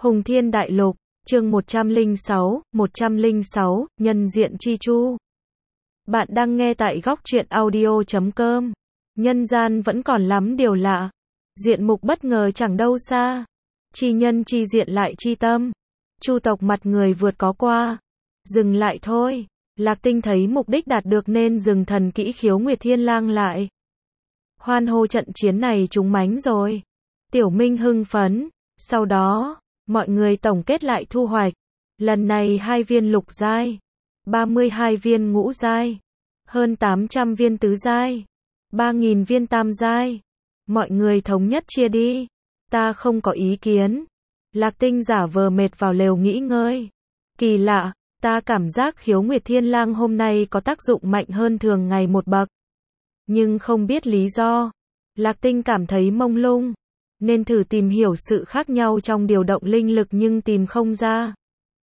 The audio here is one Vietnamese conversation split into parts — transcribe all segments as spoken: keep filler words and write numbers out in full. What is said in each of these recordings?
Hùng Thiên Đại Lục, chương một trăm lẻ sáu, một trăm lẻ sáu, nhân diện chi chu. Bạn đang nghe tại góc truyện audio chấm com. Nhân gian vẫn còn lắm điều lạ. Diện mục bất ngờ chẳng đâu xa. Chi nhân chi diện lại chi tâm. Chu tộc mặt người vượt có qua. Dừng lại thôi. Lạc Tinh thấy mục đích đạt được nên dừng thần kỹ khiếu Nguyệt Thiên Lang lại. Hoan hô trận chiến này trúng mánh rồi. Tiểu Minh hưng phấn. Sau đó, mọi người tổng kết lại thu hoạch. Lần này hai viên lục giai, ba mươi hai viên ngũ giai, hơn tám trăm viên tứ giai, ba nghìn viên tam giai. Mọi người thống nhất chia đi. Ta không có ý kiến. Lạc Tinh giả vờ mệt vào lều nghỉ ngơi. Kỳ lạ, ta cảm giác khiếu Nguyệt Thiên Lang hôm nay có tác dụng mạnh hơn thường ngày một bậc. Nhưng không biết lý do. Lạc Tinh cảm thấy mông lung. Nên thử tìm hiểu sự khác nhau trong điều động linh lực nhưng tìm không ra.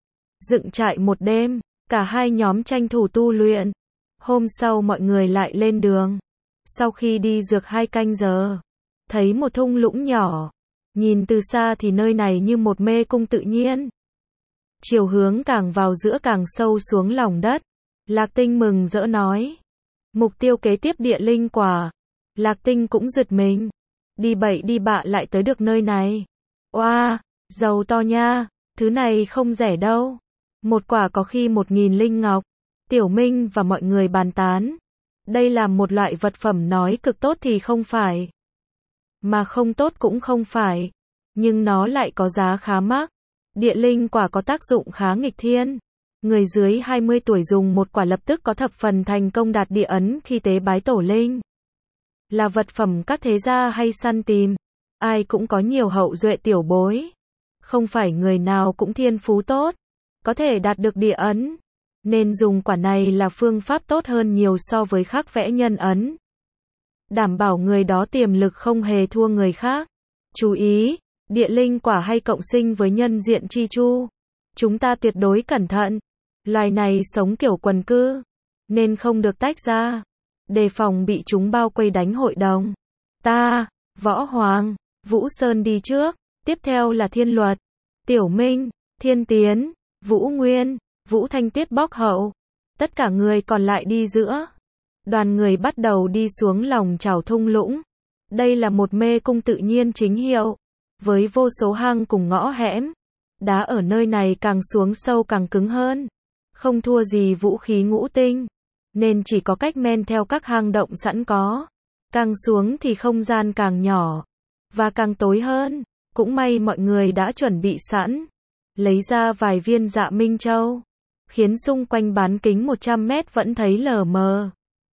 Dựng trại một đêm, cả hai nhóm tranh thủ tu luyện. Hôm sau mọi người lại lên đường. Sau khi đi dược hai canh giờ, thấy một thung lũng nhỏ. Nhìn từ xa thì nơi này như một mê cung tự nhiên. Chiều hướng càng vào giữa càng sâu xuống lòng đất. Lạc Tinh mừng rỡ nói. Mục tiêu kế tiếp địa linh quả. Lạc Tinh cũng giật mình. Đi bậy đi bạ lại tới được nơi này. Oa, wow, giàu to nha, thứ này không rẻ đâu. Một quả có khi một nghìn linh ngọc. Tiểu Minh và mọi người bàn tán. Đây là một loại vật phẩm nói cực tốt thì không phải. Mà không tốt cũng không phải. Nhưng nó lại có giá khá mắc. Địa linh quả có tác dụng khá nghịch thiên. Người dưới hai mươi tuổi dùng một quả lập tức có thập phần thành công đạt địa ấn khi tế bái tổ linh. Là vật phẩm các thế gia hay săn tìm. Ai cũng có nhiều hậu duệ tiểu bối. Không phải người nào cũng thiên phú tốt. Có thể đạt được địa ấn. Nên dùng quả này là phương pháp tốt hơn nhiều so với khắc vẽ nhân ấn. Đảm bảo người đó tiềm lực không hề thua người khác. Chú ý, địa linh quả hay cộng sinh với nhân diện chi chu. Chúng ta tuyệt đối cẩn thận. Loài này sống kiểu quần cư. Nên không được tách ra. Đề phòng bị chúng bao quây đánh hội đồng. Ta, Võ Hoàng, Vũ Sơn đi trước, tiếp theo là Thiên Luật, Tiểu Minh, Thiên Tiến, Vũ Nguyên, Vũ Thanh Tuyết bóc hậu. Tất cả người còn lại đi giữa. Đoàn người bắt đầu đi xuống lòng chảo thung lũng. Đây là một mê cung tự nhiên chính hiệu, với vô số hang cùng ngõ hẻm. Đá ở nơi này càng xuống sâu càng cứng hơn. Không thua gì vũ khí ngũ tinh. Nên chỉ có cách men theo các hang động sẵn có. Càng xuống thì không gian càng nhỏ. Và càng tối hơn. Cũng may mọi người đã chuẩn bị sẵn. Lấy ra vài viên dạ minh châu. Khiến xung quanh bán kính một trăm mét vẫn thấy lờ mờ.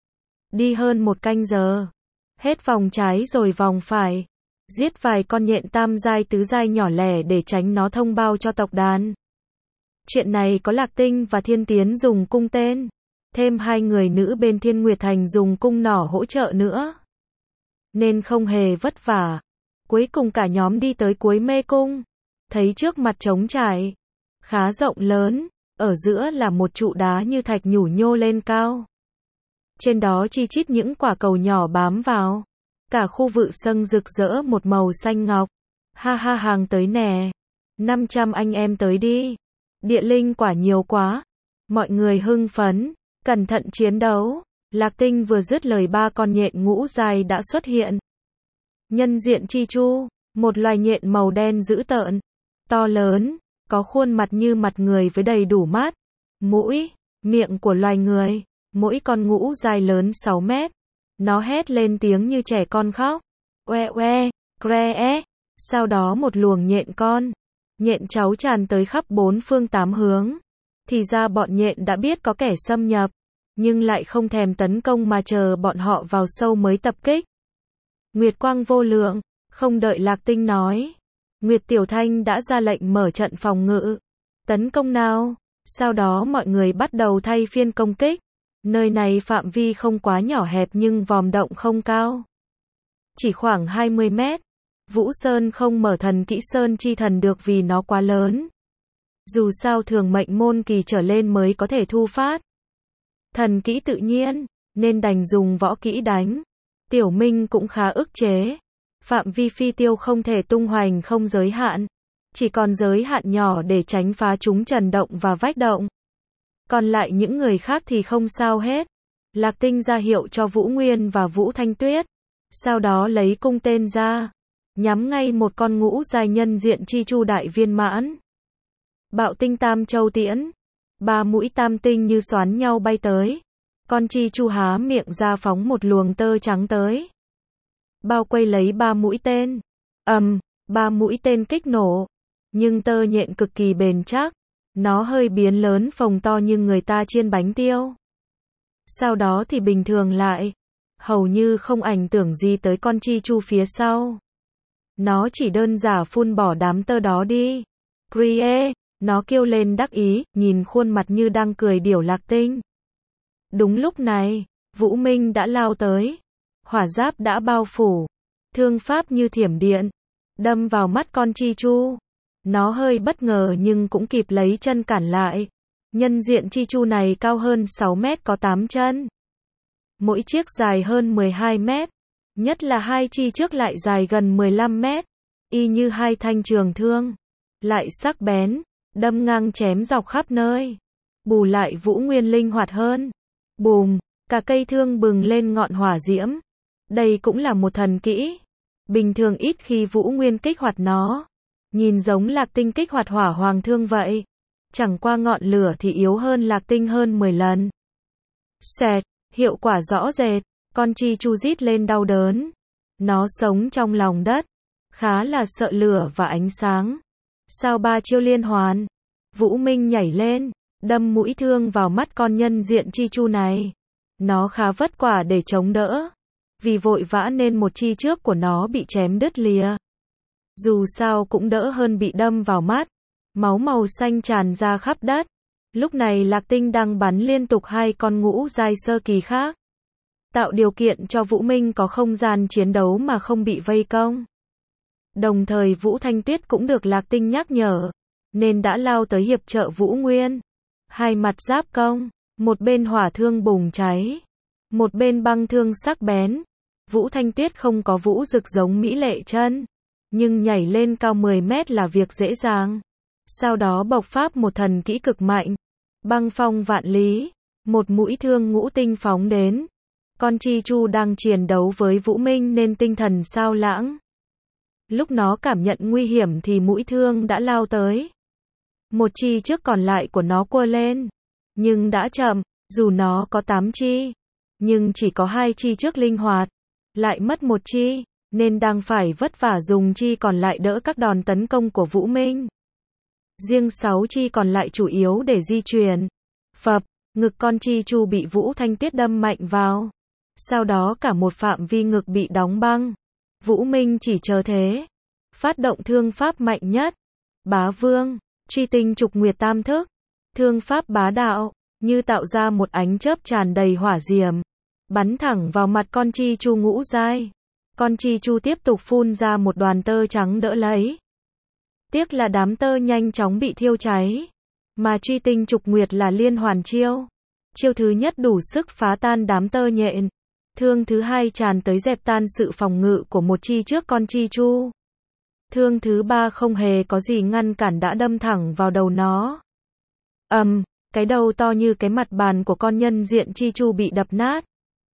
Đi hơn một canh giờ. Hết vòng trái rồi vòng phải. Giết vài con nhện tam giai tứ giai nhỏ lẻ để tránh nó thông báo cho tộc đàn. Chuyện này có Lạc Tinh và Thiên Tiến dùng cung tên. Thêm hai người nữ bên Thiên Nguyệt Thành dùng cung nỏ hỗ trợ nữa. Nên không hề vất vả. Cuối cùng cả nhóm đi tới cuối mê cung. Thấy trước mặt trống trải. Khá rộng lớn. Ở giữa là một trụ đá như thạch nhủ nhô lên cao. Trên đó chi chít những quả cầu nhỏ bám vào. Cả khu vực sân rực rỡ một màu xanh ngọc. Ha ha hàng tới nè. năm trăm anh em tới đi. Địa linh quả nhiều quá. Mọi người hưng phấn. Cẩn thận chiến đấu. Lạc Tinh vừa dứt lời ba con nhện ngũ giai đã xuất hiện. Nhân diện chi chu, một loài nhện màu đen dữ tợn, to lớn, có khuôn mặt như mặt người với đầy đủ mắt, mũi, miệng của loài người, mỗi con ngũ giai lớn sáu mét. Nó hét lên tiếng như trẻ con khóc. Oe oe, cre e. Sau đó một luồng nhện con, nhện cháu tràn tới khắp bốn phương tám hướng. Thì ra bọn nhện đã biết có kẻ xâm nhập, nhưng lại không thèm tấn công mà chờ bọn họ vào sâu mới tập kích. Nguyệt quang vô lượng, không đợi Lạc Tinh nói. Nguyệt Tiểu Thanh đã ra lệnh mở trận phòng ngự. Tấn công nào. Sau đó mọi người bắt đầu thay phiên công kích. Nơi này phạm vi không quá nhỏ hẹp nhưng vòm động không cao. Chỉ khoảng hai mươi mét. Vũ Sơn không mở thần kỹ Sơn Chi Thần được vì nó quá lớn. Dù sao thường mệnh môn kỳ trở lên mới có thể thu phát thần kỹ tự nhiên, nên đành dùng võ kỹ đánh. Tiểu Minh cũng khá ức chế. Phạm vi phi tiêu không thể tung hoành không giới hạn. chỉ còn giới hạn nhỏ để tránh phá chúng trần động và vách động. Còn lại những người khác thì không sao hết. Lạc Tinh ra hiệu cho Vũ Nguyên và Vũ Thanh Tuyết. Sau đó lấy cung tên ra, nhắm ngay một con ngũ giai nhân diện chi chu đại viên mãn. Bạo tinh tam châu tiễn. Ba mũi tam tinh như xoắn nhau bay tới. Con chi chu há miệng ra phóng một luồng tơ trắng tới. Bao quây lấy ba mũi tên. ầm, um, ba mũi tên kích nổ. Nhưng tơ nhện cực kỳ bền chắc. Nó hơi biến lớn phồng to như người ta chiên bánh tiêu. Sau đó thì bình thường lại. Hầu như không ảnh hưởng gì tới con chi chu phía sau. Nó chỉ đơn giản phun bỏ đám tơ đó đi. Crie, nó kêu lên đắc ý, nhìn khuôn mặt như đang cười điểu Lạc Tinh. Đúng lúc này, Vũ Minh đã lao tới. Hỏa giáp đã bao phủ. Thương pháp như thiểm điện. Đâm vào mắt con chi chu. Nó hơi bất ngờ nhưng cũng kịp lấy chân cản lại. Nhân diện chi chu này cao hơn sáu mét có tám chân. Mỗi chiếc dài hơn mười hai mét. Nhất là hai chi trước lại dài gần mười lăm mét. Y như hai thanh trường thương. Lại sắc bén. Đâm ngang chém dọc khắp nơi. Bù lại Vũ Nguyên linh hoạt hơn. Bùm, cả cây thương bừng lên ngọn hỏa diễm. Đây cũng là một thần kỹ. Bình thường ít khi Vũ Nguyên kích hoạt nó. Nhìn giống Lạc Tinh kích hoạt hỏa hoàng thương vậy. Chẳng qua ngọn lửa thì yếu hơn Lạc Tinh hơn mười lần. Xẹt, hiệu quả rõ rệt. Con chi chu rít lên đau đớn. Nó sống trong lòng đất. Khá là sợ lửa và ánh sáng. Sau ba chiêu liên hoàn, Vũ Minh nhảy lên, đâm mũi thương vào mắt con nhân diện chi chu này. Nó khá vất vả để chống đỡ. Vì vội vã nên một chi trước của nó bị chém đứt lìa. Dù sao cũng đỡ hơn bị đâm vào mắt. Máu màu xanh tràn ra khắp đất. Lúc này Lạc Tinh đang bắn liên tục hai con ngũ giai sơ kỳ khác. Tạo điều kiện cho Vũ Minh có không gian chiến đấu mà không bị vây công. Đồng thời Vũ Thanh Tuyết cũng được Lạc Tinh nhắc nhở, nên đã lao tới hiệp trợ Vũ Nguyên. Hai mặt giáp công, một bên hỏa thương bùng cháy, một bên băng thương sắc bén. Vũ Thanh Tuyết không có vũ dực giống Mỹ Lệ Chân, nhưng nhảy lên cao mười mét là việc dễ dàng. Sau đó bộc phát một thần kỹ cực mạnh, băng phong vạn lý, một mũi thương ngũ tinh phóng đến. Con chi chu đang chiến đấu với Vũ Minh nên tinh thần sao lãng. Lúc nó cảm nhận nguy hiểm thì mũi thương đã lao tới. Một chi trước còn lại của nó quơ lên. Nhưng đã chậm, dù nó có tám chi. Nhưng chỉ có hai chi trước linh hoạt. Lại mất một chi, nên đang phải vất vả dùng chi còn lại đỡ các đòn tấn công của Vũ Minh. Riêng sáu chi còn lại chủ yếu để di chuyển. Phập, ngực con chi chu bị Vũ Thanh Tuyết đâm mạnh vào. Sau đó cả một phạm vi ngực bị đóng băng. Vũ Minh chỉ chờ thế. Phát động thương pháp mạnh nhất. Bá Vương, truy tinh trục nguyệt tam thức. Thương pháp bá đạo, như tạo ra một ánh chớp tràn đầy hỏa diệm. Bắn thẳng vào mặt con chi chu ngũ giai. Con chi chu tiếp tục phun ra một đoàn tơ trắng đỡ lấy. Tiếc là đám tơ nhanh chóng bị thiêu cháy. Mà truy tinh trục nguyệt là liên hoàn chiêu. Chiêu thứ nhất đủ sức phá tan đám tơ nhện. Thương thứ hai tràn tới dẹp tan sự phòng ngự của một chi trước con chi chu. Thương thứ ba không hề có gì ngăn cản đã đâm thẳng vào đầu nó. ầm, um, cái đầu to như cái mặt bàn của con nhân diện chi chu bị đập nát.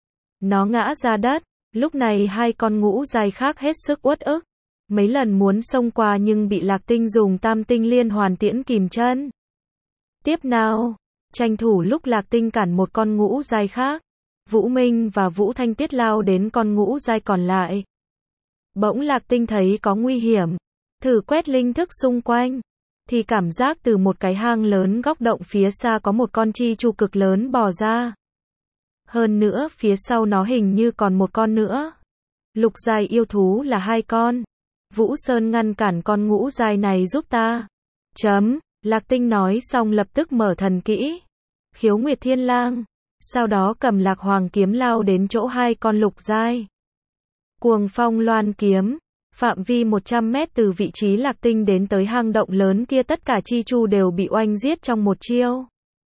Nó ngã ra đất. Lúc này hai con ngũ giai khác hết sức uất ức. Mấy lần muốn xông qua nhưng bị Lạc Tinh dùng tam tinh liên hoàn tiễn kìm chân. Tiếp nào, tranh thủ lúc Lạc Tinh cản một con ngũ giai khác. Vũ Minh và Vũ Thanh Tuyết lao đến con ngũ giai còn lại. Bỗng Lạc Tinh thấy có nguy hiểm. Thử quét linh thức xung quanh. Thì cảm giác từ một cái hang lớn góc động phía xa có một con chi chu cực lớn bò ra. Hơn nữa phía sau nó hình như còn một con nữa. Lục giai yêu thú là hai con. Vũ Sơn ngăn cản con ngũ giai này giúp ta. Chấm. Lạc Tinh nói xong lập tức mở thần kỹ. Khiếu Nguyệt Thiên Lang. Sau đó cầm Lạc Hoàng kiếm lao đến chỗ hai con lục giai. Cuồng phong loan kiếm. Phạm vi một trăm mét từ vị trí Lạc Tinh đến tới hang động lớn kia tất cả chi chu đều bị oanh giết trong một chiêu.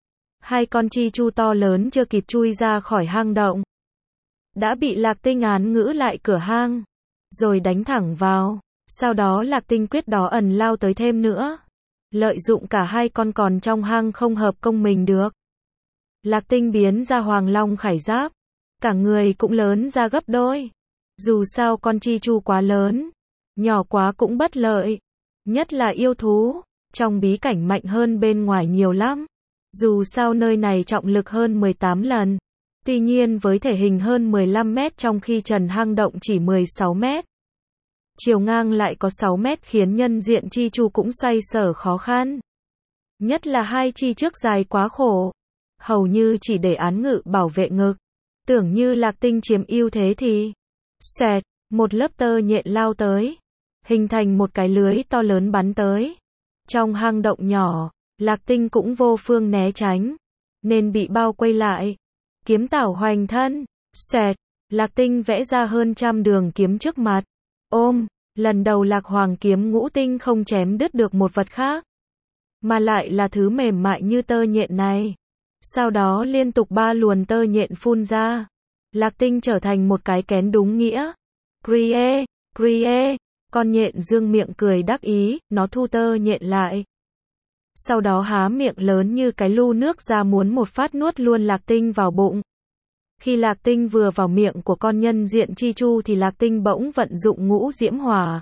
Hai con chi chu to lớn chưa kịp chui ra khỏi hang động. Đã bị Lạc Tinh án ngữ lại cửa hang. Rồi đánh thẳng vào. Sau đó Lạc Tinh quyết đó ẩn lao tới thêm nữa. Lợi dụng cả hai con còn trong hang không hợp công mình được. Lạc Tinh biến ra Hoàng Long khải giáp. Cả người cũng lớn ra gấp đôi. Dù sao con chi chu quá lớn. Nhỏ quá cũng bất lợi. Nhất là yêu thú. Trong bí cảnh mạnh hơn bên ngoài nhiều lắm. Dù sao nơi này trọng lực hơn mười tám lần. Tuy nhiên với thể hình hơn mười lăm mét trong khi trần hang động chỉ mười sáu mét. Chiều ngang lại có sáu mét khiến nhân diện chi chu cũng xoay sở khó khăn. Nhất là hai chi trước dài quá khổ. Hầu như chỉ để án ngự bảo vệ ngực. Tưởng như Lạc Tinh chiếm ưu thế thì xẹt, một lớp tơ nhện lao tới. Hình thành một cái lưới to lớn bắn tới. Trong hang động nhỏ, Lạc Tinh cũng vô phương né tránh. Nên bị bao quay lại. Kiếm tảo hoành thân. Xẹt, Lạc Tinh vẽ ra hơn trăm đường kiếm trước mặt. Ôm, lần đầu Lạc Hoàng kiếm ngũ tinh không chém đứt được một vật khác. Mà lại là thứ mềm mại như tơ nhện này. Sau đó liên tục ba luồn tơ nhện phun ra. Lạc Tinh trở thành một cái kén đúng nghĩa. Crie, crie, con nhện dương miệng cười đắc ý, nó thu tơ nhện lại. Sau đó há miệng lớn như cái lu nước ra muốn một phát nuốt luôn Lạc Tinh vào bụng. Khi Lạc Tinh vừa vào miệng của con nhân diện chi chu thì Lạc Tinh bỗng vận dụng ngũ diễm hỏa.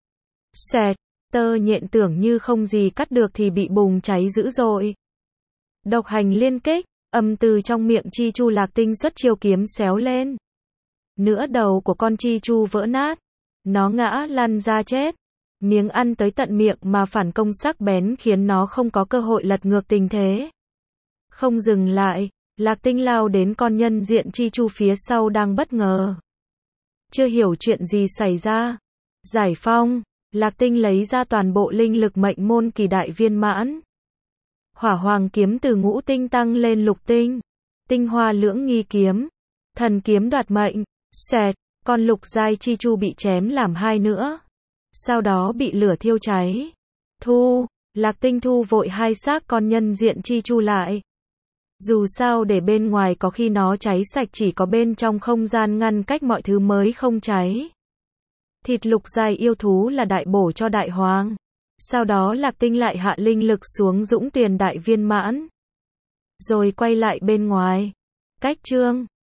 Xẹt, tơ nhện tưởng như không gì cắt được thì bị bùng cháy dữ dội. Độc hành liên kích, âm từ trong miệng chi chu Lạc Tinh xuất chiêu kiếm xéo lên. Nửa đầu của con chi chu vỡ nát. Nó ngã lăn ra chết. Miếng ăn tới tận miệng mà phản công sắc bén khiến nó không có cơ hội lật ngược tình thế. Không dừng lại, Lạc Tinh lao đến con nhân diện chi chu phía sau đang bất ngờ. Chưa hiểu chuyện gì xảy ra. Giải phong, Lạc Tinh lấy ra toàn bộ linh lực mệnh môn kỳ đại viên mãn. Hỏa hoàng kiếm từ ngũ tinh tăng lên lục tinh. Tinh hoa lưỡng nghi kiếm. Thần kiếm đoạt mệnh. Xẹt, con lục giai chi chu bị chém làm hai nữa. Sau đó bị lửa thiêu cháy. Thu, Lạc Tinh thu vội hai xác con nhân diện chi chu lại. Dù sao để bên ngoài có khi nó cháy sạch, chỉ có bên trong không gian ngăn cách mọi thứ mới không cháy. Thịt lục giai yêu thú là đại bổ cho đại hoàng. Sau đó Lạc Tinh lại hạ linh lực xuống dũng tiền đại viên mãn. Rồi quay lại bên ngoài. Cách chương